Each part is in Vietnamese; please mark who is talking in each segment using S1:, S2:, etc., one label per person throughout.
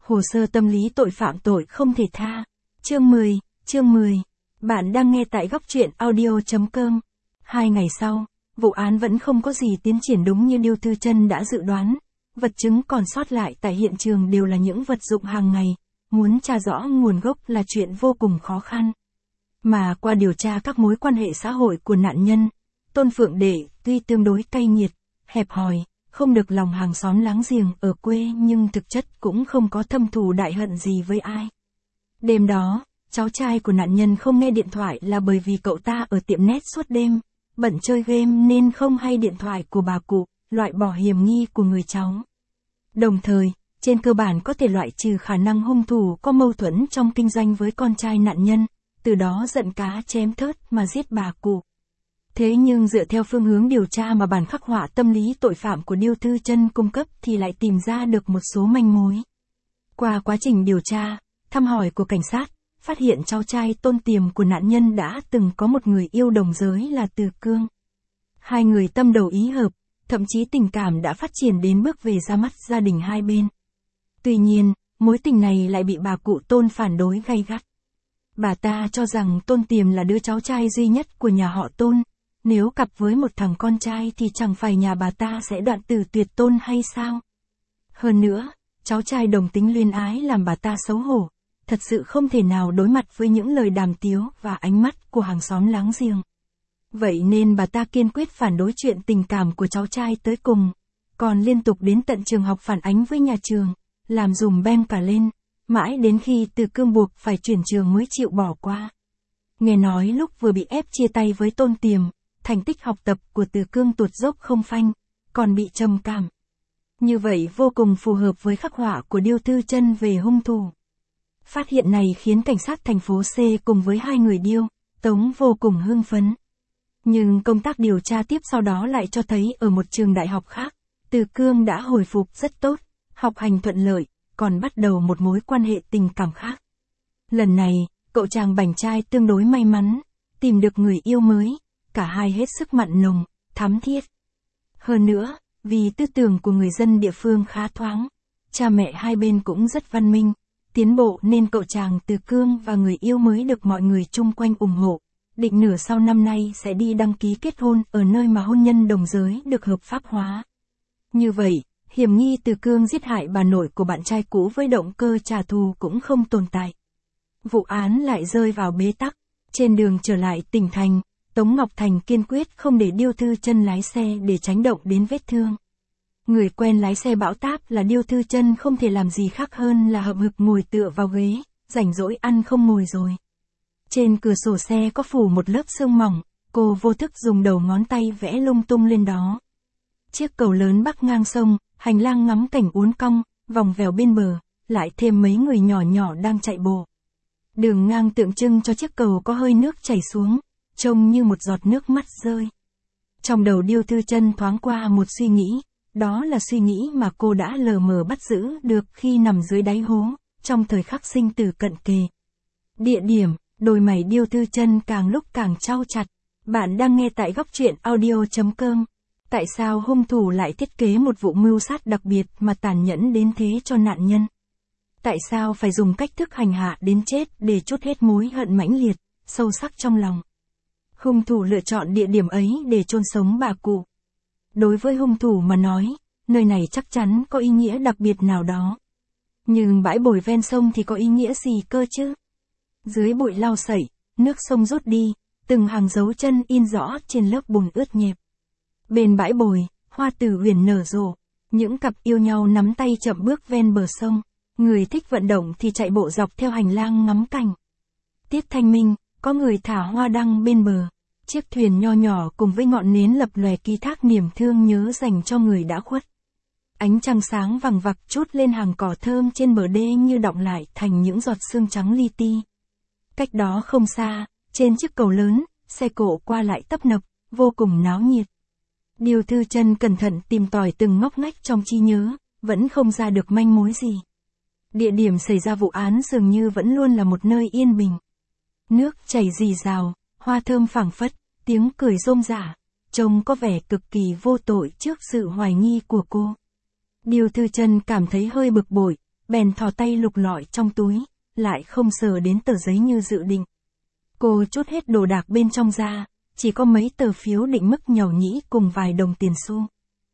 S1: Hồ sơ tâm lý tội phạm tội không thể tha. Chương 10. Bạn đang nghe tại góc truyện audio.com. 2 ngày sau, vụ án vẫn không có gì tiến triển đúng như Điêu Thư Chân đã dự đoán. Vật chứng còn sót lại tại hiện trường đều là những vật dụng hàng ngày. Muốn tra rõ nguồn gốc là chuyện vô cùng khó khăn. Mà qua điều tra các mối quan hệ xã hội của nạn nhân, Tôn Phượng Đệ tuy tương đối cay nghiệt, hẹp hòi, không được lòng hàng xóm láng giềng ở quê nhưng thực chất cũng không có thâm thù đại hận gì với ai. Đêm đó, cháu trai của nạn nhân không nghe điện thoại là bởi vì cậu ta ở tiệm net suốt đêm, bận chơi game nên không hay điện thoại của bà cụ, loại bỏ hiểm nghi của người cháu. Đồng thời, trên cơ bản có thể loại trừ khả năng hung thủ có mâu thuẫn trong kinh doanh với con trai nạn nhân, từ đó giận cá chém thớt mà giết bà cụ. Thế nhưng dựa theo phương hướng điều tra mà bản khắc họa tâm lý tội phạm của Điêu Thư Chân cung cấp thì lại tìm ra được một số manh mối. Qua quá trình điều tra, thăm hỏi của cảnh sát, phát hiện cháu trai Tôn Tiềm của nạn nhân đã từng có một người yêu đồng giới là Từ Cương. Hai người tâm đầu ý hợp, thậm chí tình cảm đã phát triển đến bước về ra mắt gia đình hai bên. Tuy nhiên, mối tình này lại bị bà cụ Tôn phản đối gay gắt. Bà ta cho rằng Tôn Tiềm là đứa cháu trai duy nhất của nhà họ Tôn, nếu cặp với một thằng con trai thì chẳng phải nhà bà ta sẽ đoạn tử tuyệt tôn hay sao? Hơn nữa, cháu trai đồng tính luyến ái làm bà ta xấu hổ, thật sự không thể nào đối mặt với những lời đàm tiếu và ánh mắt của hàng xóm láng giềng. Vậy nên bà ta kiên quyết phản đối chuyện tình cảm của cháu trai tới cùng, còn liên tục đến tận trường học phản ánh với nhà trường, làm dùm beng cả lên, mãi đến khi Từ Cương buộc phải chuyển trường mới chịu bỏ qua. Nghe nói lúc vừa bị ép chia tay với Tôn Tiềm, thành tích học tập của Từ Cương tuột dốc không phanh, còn bị trầm cảm. Như vậy vô cùng phù hợp với khắc họa của Điêu Thư Chân về hung thủ. Phát hiện này khiến cảnh sát thành phố C cùng với hai người Điêu, Tống vô cùng hưng phấn. Nhưng công tác điều tra tiếp sau đó lại cho thấy ở một trường đại học khác, Từ Cương đã hồi phục rất tốt, học hành thuận lợi, còn bắt đầu một mối quan hệ tình cảm khác. Lần này, cậu chàng bảnh trai tương đối may mắn, tìm được người yêu mới, cả hai hết sức mặn nồng, thắm thiết. Hơn nữa, vì tư tưởng của người dân địa phương khá thoáng, cha mẹ hai bên cũng rất văn minh, tiến bộ nên cậu chàng Từ Cương và người yêu mới được mọi người chung quanh ủng hộ, định nửa sau năm nay sẽ đi đăng ký kết hôn ở nơi mà hôn nhân đồng giới được hợp pháp hóa. Như vậy, hiểm nghi Từ Cương giết hại bà nội của bạn trai cũ với động cơ trả thù cũng không tồn tại. Vụ án lại rơi vào bế tắc. Trên đường trở lại tỉnh thành, Tống Ngọc Thành kiên quyết không để Điêu Thư Chân lái xe để tránh động đến vết thương. Người quen lái xe bão táp là Điêu Thư Chân không thể làm gì khác hơn là hậm hực ngồi tựa vào ghế, rảnh rỗi ăn không ngồi rồi. Trên cửa sổ xe có phủ một lớp sương mỏng, cô vô thức dùng đầu ngón tay vẽ lung tung lên đó. Chiếc cầu lớn bắc ngang sông, hành lang ngắm cảnh uốn cong, vòng vèo bên bờ, lại thêm mấy người nhỏ nhỏ đang chạy bộ. Đường ngang tượng trưng cho chiếc cầu có hơi nước chảy xuống, trông như một giọt nước mắt rơi. Trong đầu Điêu Thư Chân thoáng qua một suy nghĩ, đó là suy nghĩ mà cô đã lờ mờ bắt giữ được khi nằm dưới đáy hố, trong thời khắc sinh tử cận kề. Địa điểm, đôi mày Điêu Thư Chân càng lúc càng chau chặt. Bạn đang nghe tại góc truyện audio.com. Tại sao hung thủ lại thiết kế một vụ mưu sát đặc biệt mà tàn nhẫn đến thế cho nạn nhân? Tại sao phải dùng cách thức hành hạ đến chết để trút hết mối hận mãnh liệt, sâu sắc trong lòng? Hung thủ lựa chọn địa điểm ấy để chôn sống bà cụ. Đối với hung thủ mà nói, nơi này chắc chắn có ý nghĩa đặc biệt nào đó. Nhưng bãi bồi ven sông thì có ý nghĩa gì cơ chứ? Dưới bụi lau sậy, nước sông rút đi, từng hàng dấu chân in rõ trên lớp bùn ướt nhẹp. Bên bãi bồi, hoa tử huyền nở rộ, những cặp yêu nhau nắm tay chậm bước ven bờ sông, người thích vận động thì chạy bộ dọc theo hành lang ngắm cảnh. Tiết thanh minh, có người thả hoa đăng bên bờ, chiếc thuyền nho nhỏ cùng với ngọn nến lập lòe ký thác niềm thương nhớ dành cho người đã khuất. Ánh trăng sáng vằng vặc trút lên hàng cỏ thơm trên bờ đê như đọng lại thành những giọt sương trắng li ti. Cách đó không xa, trên chiếc cầu lớn, xe cộ qua lại tấp nập, vô cùng náo nhiệt. Điêu Thư Chân cẩn thận tìm tòi từng ngóc ngách trong trí nhớ, vẫn không ra được manh mối gì. Địa điểm xảy ra vụ án dường như vẫn luôn là một nơi yên bình. Nước chảy rì rào, hoa thơm phảng phất, tiếng cười rôm rả, trông có vẻ cực kỳ vô tội trước sự hoài nghi của cô. Điêu Thư Chân cảm thấy hơi bực bội, bèn thò tay lục lọi trong túi, lại không sờ đến tờ giấy như dự định. Cô trút hết đồ đạc bên trong ra, chỉ có mấy tờ phiếu định mức nhỏ nhĩ cùng vài đồng tiền xu.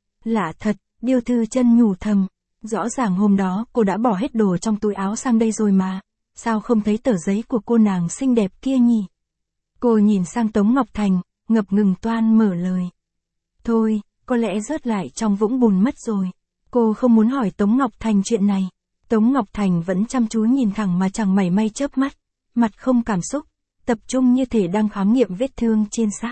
S1: Lạ thật, Điêu Thư Chân nhủ thầm, rõ ràng hôm đó cô đã bỏ hết đồ trong túi áo sang đây rồi mà, sao không thấy tờ giấy của cô nàng xinh đẹp kia nhỉ? Cô nhìn sang Tống Ngọc Thành, ngập ngừng toan mở lời. Thôi, có lẽ rớt lại trong vũng bùn mất rồi. Cô không muốn hỏi Tống Ngọc Thành chuyện này. Tống Ngọc Thành vẫn chăm chú nhìn thẳng mà chẳng mảy may chớp mắt, mặt không cảm xúc, tập trung như thể đang khám nghiệm vết thương trên xác.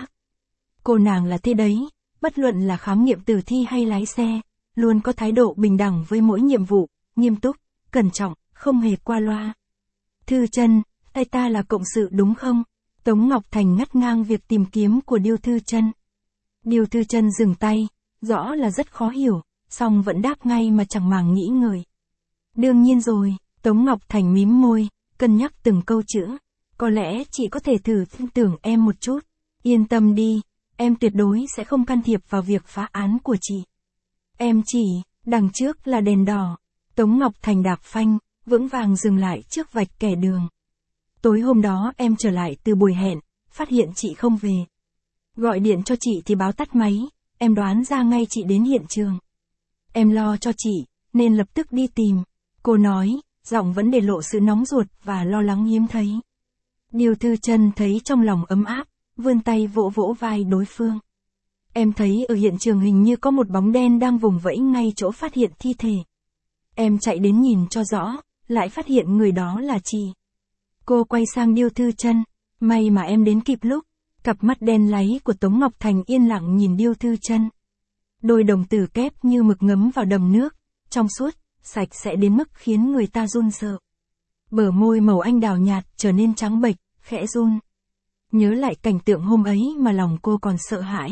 S1: Cô nàng là thế đấy, bất luận là khám nghiệm tử thi hay lái xe, luôn có thái độ bình đẳng với mỗi nhiệm vụ, nghiêm túc, cẩn trọng, không hề qua loa. Thư Chân, tay ta là cộng sự đúng không? Tống Ngọc Thành ngắt ngang việc tìm kiếm của Điêu Thư Chân. Điêu Thư Chân dừng tay, rõ là rất khó hiểu, song vẫn đáp ngay mà chẳng màng nghĩ ngợi. Đương nhiên rồi, Tống Ngọc Thành mím môi, cân nhắc từng câu chữ. Có lẽ chị có thể thử tin tưởng em một chút. Yên tâm đi, em tuyệt đối sẽ không can thiệp vào việc phá án của chị. Em chỉ, đằng trước là đèn đỏ. Tống Ngọc Thành đạp phanh, vững vàng dừng lại trước vạch kẻ đường. Tối hôm đó em trở lại từ buổi hẹn, phát hiện chị không về. Gọi điện cho chị thì báo tắt máy, em đoán ra ngay chị đến hiện trường. Em lo cho chị, nên lập tức đi tìm. Cô nói, giọng vẫn để lộ sự nóng ruột và lo lắng hiếm thấy. Điêu Thư Chân thấy trong lòng ấm áp, vươn tay vỗ vỗ vai đối phương. Em thấy ở hiện trường hình như có một bóng đen đang vùng vẫy ngay chỗ phát hiện thi thể. Em chạy đến nhìn cho rõ, lại phát hiện người đó là chị. Cô quay sang Điêu Thư Chân, may mà em đến kịp lúc. Cặp mắt đen láy của Tống Ngọc Thành yên lặng nhìn Điêu Thư Chân. Đôi đồng tử kép như mực ngấm vào đầm nước, trong suốt, sạch sẽ đến mức khiến người ta run sợ. Bờ môi màu anh đào nhạt trở nên trắng bệch, khẽ run. Nhớ lại cảnh tượng hôm ấy mà lòng cô còn sợ hãi.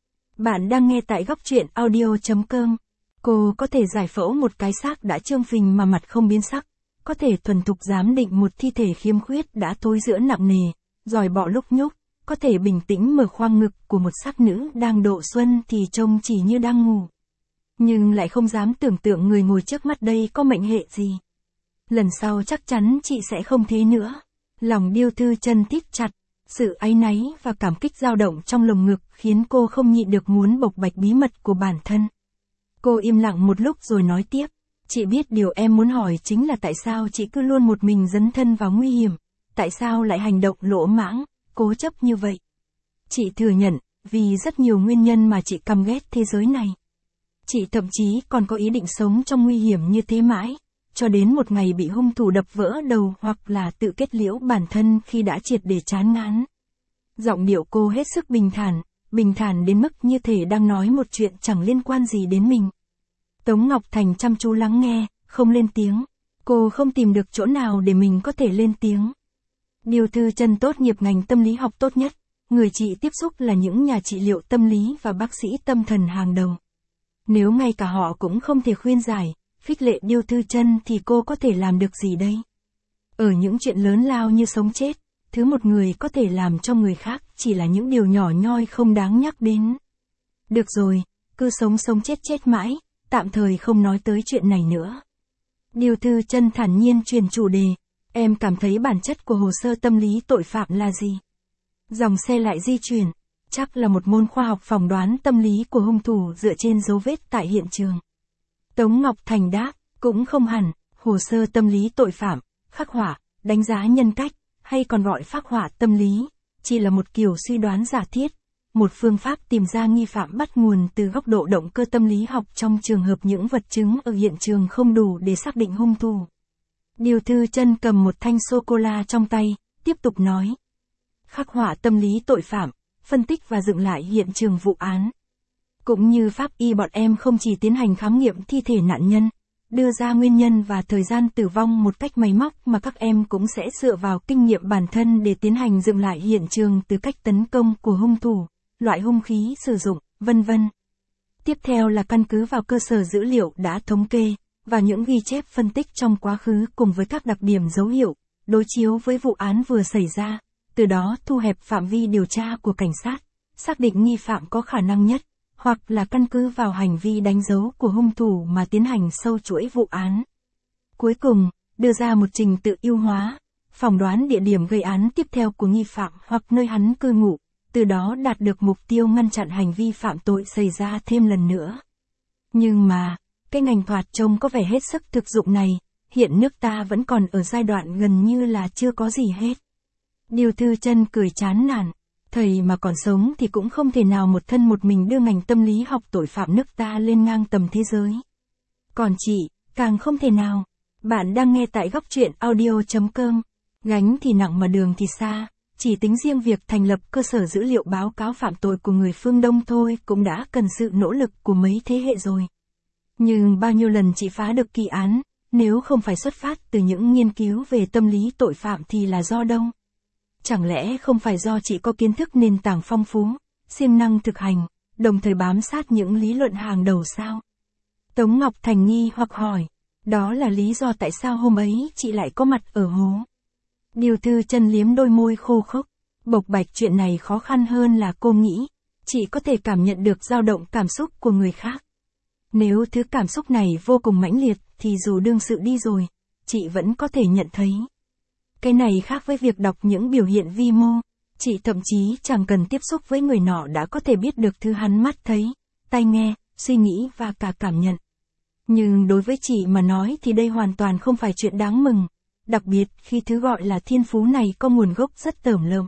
S1: Bạn đang nghe tại góc truyện audio.com. Cô có thể giải phẫu một cái xác đã trương phình mà mặt không biến sắc, có thể thuần thục giám định một thi thể khiếm khuyết đã thối rữa nặng nề, giòi bọ lúc nhúc, có thể bình tĩnh mở khoang ngực của một xác nữ đang độ xuân thì trông chỉ như đang ngủ. Nhưng lại không dám tưởng tượng người ngồi trước mắt đây có mệnh hệ gì. Lần sau chắc chắn chị sẽ không thế nữa. Lòng Điêu Thư Chân thít chặt, sự áy náy và cảm kích dao động trong lồng ngực khiến cô không nhịn được muốn bộc bạch bí mật của bản thân. Cô im lặng một lúc rồi nói tiếp, chị biết điều em muốn hỏi chính là tại sao chị cứ luôn một mình dấn thân vào nguy hiểm, tại sao lại hành động lỗ mãng, cố chấp như vậy. Chị thừa nhận, vì rất nhiều nguyên nhân mà chị căm ghét thế giới này. Chị thậm chí còn có ý định sống trong nguy hiểm như thế mãi, cho đến một ngày bị hung thủ đập vỡ đầu hoặc là tự kết liễu bản thân khi đã triệt để chán ngán. Giọng điệu cô hết sức bình thản đến mức như thể đang nói một chuyện chẳng liên quan gì đến mình. Tống Ngọc Thành chăm chú lắng nghe, không lên tiếng. Cô không tìm được chỗ nào để mình có thể lên tiếng. Điêu Thư Chân tốt nghiệp ngành tâm lý học tốt nhất, người chị tiếp xúc là những nhà trị liệu tâm lý và bác sĩ tâm thần hàng đầu. Nếu ngay cả họ cũng không thể khuyên giải, khích lệ Điêu Thư Chân thì cô có thể làm được gì đây? Ở những chuyện lớn lao như sống chết, thứ một người có thể làm cho người khác chỉ là những điều nhỏ nhoi không đáng nhắc đến. Được rồi, cứ sống chết mãi, tạm thời không nói tới chuyện này nữa. Điêu Thư Chân thản nhiên chuyển chủ đề, em cảm thấy bản chất của hồ sơ tâm lý tội phạm là gì? Dòng xe lại di chuyển, chắc là một môn khoa học phỏng đoán tâm lý của hung thủ dựa trên dấu vết tại hiện trường. Tống Ngọc Thành đáp, cũng không hẳn, hồ sơ tâm lý tội phạm, khắc họa, đánh giá nhân cách, hay còn gọi phác họa tâm lý, chỉ là một kiểu suy đoán giả thiết, một phương pháp tìm ra nghi phạm bắt nguồn từ góc độ động cơ tâm lý học trong trường hợp những vật chứng ở hiện trường không đủ để xác định hung thủ. Điêu Thư Chân cầm một thanh sô-cô-la trong tay, tiếp tục nói. Khắc họa tâm lý tội phạm, phân tích và dựng lại hiện trường vụ án. Cũng như pháp y bọn em không chỉ tiến hành khám nghiệm thi thể nạn nhân, đưa ra nguyên nhân và thời gian tử vong một cách máy móc mà các em cũng sẽ dựa vào kinh nghiệm bản thân để tiến hành dựng lại hiện trường từ cách tấn công của hung thủ, loại hung khí sử dụng, vân vân. Tiếp theo là căn cứ vào cơ sở dữ liệu đã thống kê, và những ghi chép phân tích trong quá khứ cùng với các đặc điểm dấu hiệu, đối chiếu với vụ án vừa xảy ra, từ đó thu hẹp phạm vi điều tra của cảnh sát, xác định nghi phạm có khả năng nhất, hoặc là căn cứ vào hành vi đánh dấu của hung thủ mà tiến hành sâu chuỗi vụ án. Cuối cùng, đưa ra một trình tự ưu hóa, phỏng đoán địa điểm gây án tiếp theo của nghi phạm hoặc nơi hắn cư ngụ, từ đó đạt được mục tiêu ngăn chặn hành vi phạm tội xảy ra thêm lần nữa. Nhưng mà, cái ngành thoạt trông có vẻ hết sức thực dụng này, hiện nước ta vẫn còn ở giai đoạn gần như là chưa có gì hết. Điêu Thư Chân cười chán nản, thầy mà còn sống thì cũng không thể nào một thân một mình đưa ngành tâm lý học tội phạm nước ta lên ngang tầm thế giới. Còn chị, càng không thể nào. Bạn đang nghe tại góc truyện audio.com. Gánh thì nặng mà đường thì xa, chỉ tính riêng việc thành lập cơ sở dữ liệu báo cáo phạm tội của người phương Đông thôi cũng đã cần sự nỗ lực của mấy thế hệ rồi. Nhưng bao nhiêu lần chị phá được kỳ án, nếu không phải xuất phát từ những nghiên cứu về tâm lý tội phạm thì là do đâu? Chẳng lẽ không phải do chị có kiến thức nền tảng phong phú, siêng năng thực hành, đồng thời bám sát những lý luận hàng đầu sao? Tống Ngọc Thành nghi hoặc hỏi, đó là lý do tại sao hôm ấy chị lại có mặt ở hố. Điêu Thư Chân liếm đôi môi khô khốc, bộc bạch chuyện này khó khăn hơn là cô nghĩ, chị có thể cảm nhận được dao động cảm xúc của người khác. Nếu thứ cảm xúc này vô cùng mãnh liệt thì dù đương sự đi rồi, chị vẫn có thể nhận thấy. Cái này khác với việc đọc những biểu hiện vi mô, chị thậm chí chẳng cần tiếp xúc với người nọ đã có thể biết được thứ hắn mắt thấy, tai nghe, suy nghĩ và cả cảm nhận. Nhưng đối với chị mà nói thì đây hoàn toàn không phải chuyện đáng mừng, đặc biệt khi thứ gọi là thiên phú này có nguồn gốc rất tởm lợm.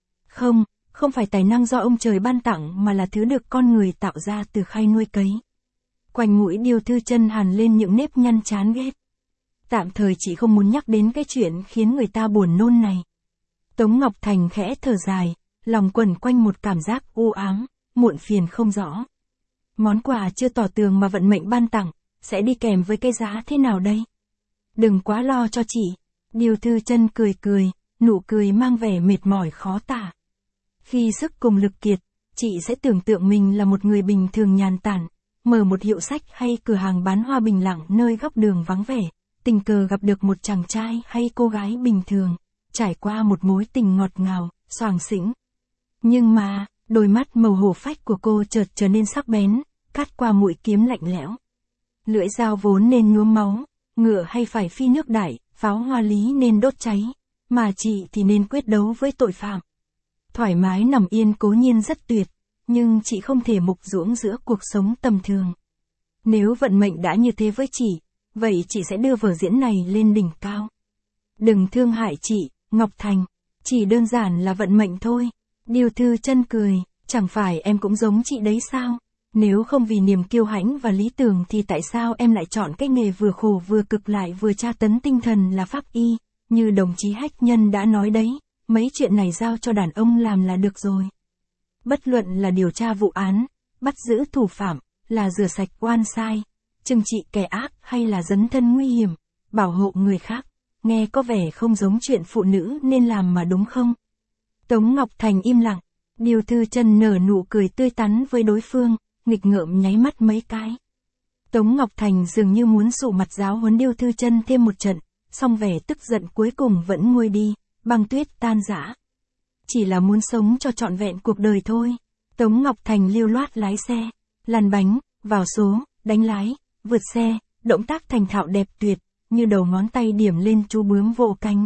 S1: Không phải tài năng do ông trời ban tặng mà là thứ được con người tạo ra từ khay nuôi cấy. Quanh mũi Điêu Thư Chân hằn lên những nếp nhăn chán ghét. Tạm thời chị không muốn nhắc đến cái chuyện khiến người ta buồn nôn này. Tống Ngọc Thành khẽ thở dài, lòng quẩn quanh một cảm giác u ám, muộn phiền không rõ. Món quà chưa tỏ tường mà vận mệnh ban tặng, sẽ đi kèm với cái giá thế nào đây? Đừng quá lo cho chị. Điêu Thư Chân cười cười, nụ cười mang vẻ mệt mỏi khó tả. Khi sức cùng lực kiệt, chị sẽ tưởng tượng mình là một người bình thường nhàn tản, mở một hiệu sách hay cửa hàng bán hoa bình lặng nơi góc đường vắng vẻ, tình cờ gặp được một chàng trai hay cô gái bình thường, trải qua một mối tình ngọt ngào, xoàng xĩnh. Nhưng mà, đôi mắt màu hổ phách của cô chợt trở nên sắc bén, cắt qua mũi kiếm lạnh lẽo. Lưỡi dao vốn nên nhuốm máu, ngựa hay phải phi nước đại, pháo hoa lý nên đốt cháy, mà chị thì nên quyết đấu với tội phạm. Thoải mái nằm yên cố nhiên rất tuyệt, nhưng chị không thể mục ruỗng giữa cuộc sống tầm thường. Nếu vận mệnh đã như thế với chị, vậy chị sẽ đưa vở diễn này lên đỉnh cao. Đừng thương hại chị, Ngọc Thành, chỉ đơn giản là vận mệnh thôi. Điêu Thư Chân cười, chẳng phải em cũng giống chị đấy sao? Nếu không vì niềm kiêu hãnh và lý tưởng thì tại sao em lại chọn cái nghề vừa khổ vừa cực lại vừa tra tấn tinh thần là pháp y, như đồng chí Hách Nhân đã nói đấy, mấy chuyện này giao cho đàn ông làm là được rồi. Bất luận là điều tra vụ án, bắt giữ thủ phạm, là rửa sạch oan sai, trừng trị kẻ ác hay là dấn thân nguy hiểm, bảo hộ người khác, nghe có vẻ không giống chuyện phụ nữ nên làm mà đúng không? Tống Ngọc Thành im lặng, Điêu Thư Chân nở nụ cười tươi tắn với đối phương, nghịch ngợm nháy mắt mấy cái. Tống Ngọc Thành dường như muốn sụ mặt giáo huấn Điêu Thư Chân thêm một trận, song vẻ tức giận cuối cùng vẫn nguôi đi, băng tuyết tan rã. Chỉ là muốn sống cho trọn vẹn cuộc đời thôi. Tống Ngọc Thành lưu loát lái xe, lăn bánh, vào số, đánh lái, vượt xe, động tác thành thạo đẹp tuyệt, như đầu ngón tay điểm lên chú bướm vỗ cánh.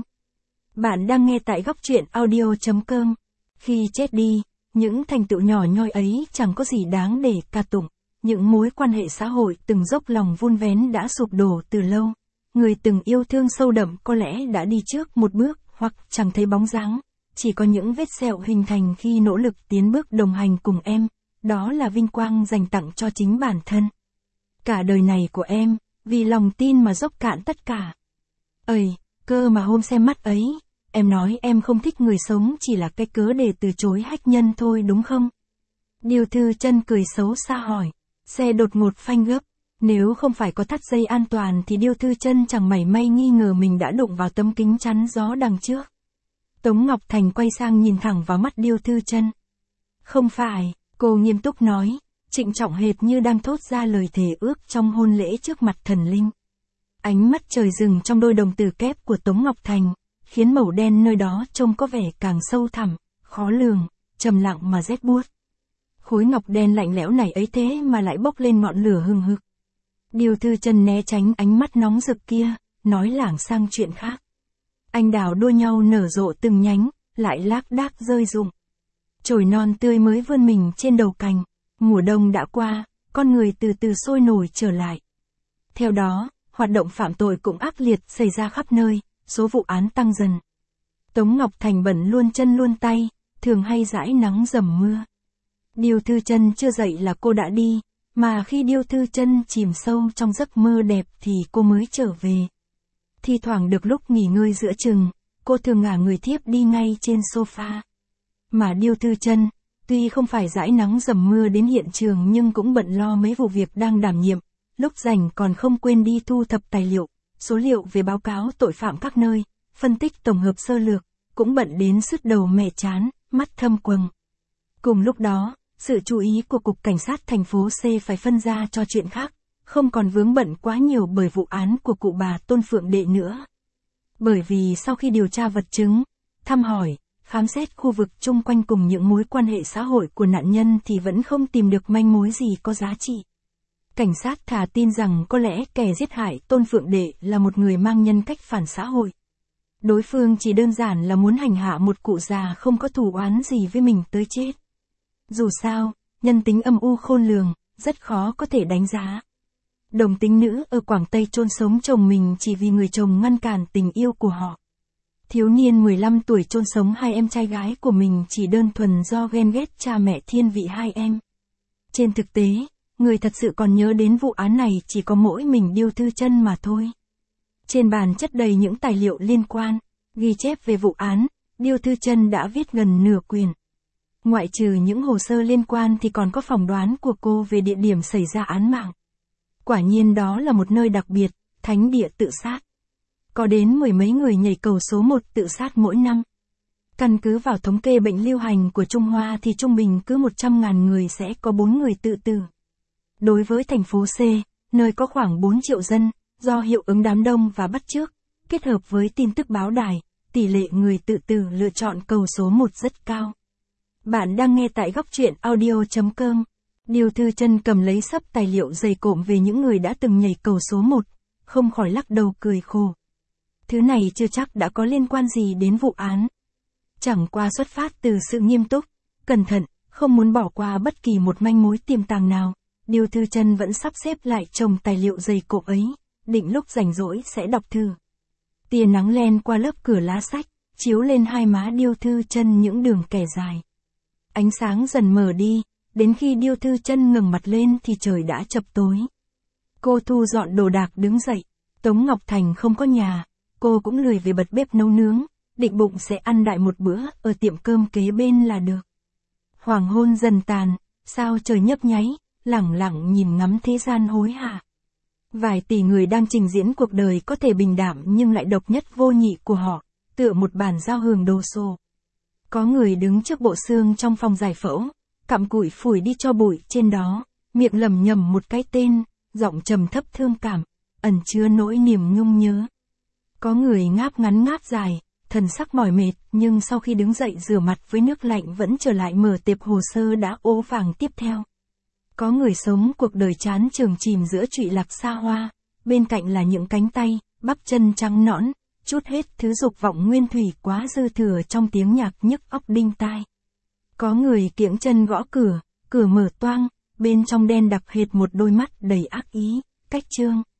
S1: Bạn đang nghe tại góc truyện audio.com. Khi chết đi, những thành tựu nhỏ nhoi ấy chẳng có gì đáng để ca tụng. Những mối quan hệ xã hội từng dốc lòng vun vén đã sụp đổ từ lâu. Người từng yêu thương sâu đậm có lẽ đã đi trước một bước hoặc chẳng thấy bóng dáng. Chỉ có những vết sẹo hình thành khi nỗ lực tiến bước đồng hành cùng em. Đó là vinh quang dành tặng cho chính bản thân. Cả đời này của em, vì lòng tin mà dốc cạn tất cả. Cơ mà hôm xem mắt ấy, em nói em không thích người sống chỉ là cái cớ để từ chối Hách Nhân thôi đúng không? Điêu Thư Chân cười xấu xa hỏi. Xe đột ngột phanh gấp. Nếu không phải có thắt dây an toàn thì Điêu Thư Chân chẳng mảy may nghi ngờ mình đã đụng vào tấm kính chắn gió đằng trước. Tống Ngọc Thành quay sang nhìn thẳng vào mắt Điêu Thư Chân. Không phải, cô nghiêm túc nói, trịnh trọng hệt như đang thốt ra lời thề ước trong hôn lễ trước mặt thần linh. Ánh mắt trời rừng trong đôi đồng tử kép của Tống Ngọc Thành, khiến màu đen nơi đó trông có vẻ càng sâu thẳm, khó lường, trầm lặng mà rét buốt. Khối ngọc đen lạnh lẽo này ấy thế mà lại bốc lên ngọn lửa hừng hực. Điêu Thư Chân né tránh ánh mắt nóng rực kia, nói lảng sang chuyện khác. Anh đào đua nhau nở rộ từng nhánh, lại lác đác rơi rụng. Chồi non tươi mới vươn mình trên đầu cành, mùa đông đã qua, con người từ từ sôi nổi trở lại. Theo đó, hoạt động phạm tội cũng ác liệt xảy ra khắp nơi, số vụ án tăng dần. Tống Ngọc Thành bận luôn chân luôn tay, thường hay dãi nắng dầm mưa. Điêu Thư Chân chưa dậy là cô đã đi, mà khi Điêu Thư Chân chìm sâu trong giấc mơ đẹp thì cô mới trở về. Thi thoảng được lúc nghỉ ngơi giữa chừng, cô thường ngả người thiếp đi ngay trên sofa. Mà Điêu Thư Chân, tuy không phải dãi nắng dầm mưa đến hiện trường nhưng cũng bận lo mấy vụ việc đang đảm nhiệm, lúc rảnh còn không quên đi thu thập tài liệu, số liệu về báo cáo tội phạm các nơi, phân tích tổng hợp sơ lược, cũng bận đến sứt đầu mẻ chán, mắt thâm quầng. Cùng lúc đó, sự chú ý của Cục Cảnh sát thành phố C phải phân ra cho chuyện khác, không còn vướng bận quá nhiều bởi vụ án của cụ bà Tôn Phượng Đệ nữa. Bởi vì sau khi điều tra vật chứng, thăm hỏi, khám xét khu vực chung quanh cùng những mối quan hệ xã hội của nạn nhân thì vẫn không tìm được manh mối gì có giá trị. Cảnh sát thà tin rằng có lẽ kẻ giết hại Tôn Phượng Đệ là một người mang nhân cách phản xã hội. Đối phương chỉ đơn giản là muốn hành hạ một cụ già không có thù oán gì với mình tới chết. Dù sao, nhân tính âm u khôn lường, rất khó có thể đánh giá. Đồng tính nữ ở Quảng Tây chôn sống chồng mình chỉ vì người chồng ngăn cản tình yêu của họ. Thiếu niên 15 tuổi chôn sống hai em trai gái của mình chỉ đơn thuần do ghen ghét cha mẹ thiên vị hai em. Trên thực tế, người thật sự còn nhớ đến vụ án này chỉ có mỗi mình Điêu Thư Chân mà thôi. Trên bàn chất đầy những tài liệu liên quan, ghi chép về vụ án, Điêu Thư Chân đã viết gần nửa quyển. Ngoại trừ những hồ sơ liên quan thì còn có phỏng đoán của cô về địa điểm xảy ra án mạng. Quả nhiên đó là một nơi đặc biệt, thánh địa tự sát. Có đến mười mấy người nhảy cầu số 1 tự sát mỗi năm. Căn cứ vào thống kê bệnh lưu hành của Trung Hoa thì trung bình cứ 100.000 người sẽ có 4 người tự tử. Đối với thành phố C, nơi có khoảng 4 triệu dân, do hiệu ứng đám đông và bắt chước, kết hợp với tin tức báo đài, tỷ lệ người tự tử lựa chọn cầu số 1 rất cao. Bạn đang nghe tại góc truyện audio.com. Điêu Thư Chân cầm lấy xấp tài liệu dày cộm về những người đã từng nhảy cầu số 1, không khỏi lắc đầu cười khổ. Thứ này chưa chắc đã có liên quan gì đến vụ án. Chẳng qua xuất phát từ sự nghiêm túc, cẩn thận, không muốn bỏ qua bất kỳ một manh mối tiềm tàng nào, Điêu Thư Chân vẫn sắp xếp lại chồng tài liệu dày cộm ấy, định lúc rảnh rỗi sẽ đọc thử. Tia nắng len qua lớp cửa lá sách, chiếu lên hai má Điêu Thư Chân những đường kẻ dài. Ánh sáng dần mờ đi, đến khi Điêu Thư Chân ngẩng mặt lên thì trời đã chập tối. Cô thu dọn đồ đạc đứng dậy, Tống Ngọc Thành không có nhà, cô cũng lười về bật bếp nấu nướng, định bụng sẽ ăn đại một bữa ở tiệm cơm kế bên là được. Hoàng hôn dần tàn, sao trời nhấp nháy, lẳng lặng nhìn ngắm thế gian hối hả. Vài tỷ người đang trình diễn cuộc đời có thể bình đạm nhưng lại độc nhất vô nhị của họ, tựa một bản giao hưởng đồ sộ. Có người đứng trước bộ xương trong phòng giải phẫu, cặm cụi phủi đi cho bụi trên đó, miệng lẩm nhẩm một cái tên, giọng trầm thấp thương cảm, ẩn chứa nỗi niềm nhung nhớ. Có người ngáp ngắn ngáp dài, thần sắc mỏi mệt, nhưng sau khi đứng dậy rửa mặt với nước lạnh vẫn trở lại mở tệp hồ sơ đã ố vàng tiếp theo. Có người sống cuộc đời chán chường chìm giữa trụy lạc xa hoa, bên cạnh là những cánh tay, bắp chân trắng nõn, chút hết thứ dục vọng nguyên thủy quá dư thừa trong tiếng nhạc nhức óc đinh tai. Có người kiễng chân gõ cửa, cửa mở toang, bên trong đen đặc hệt một đôi mắt đầy ác ý, cách trương.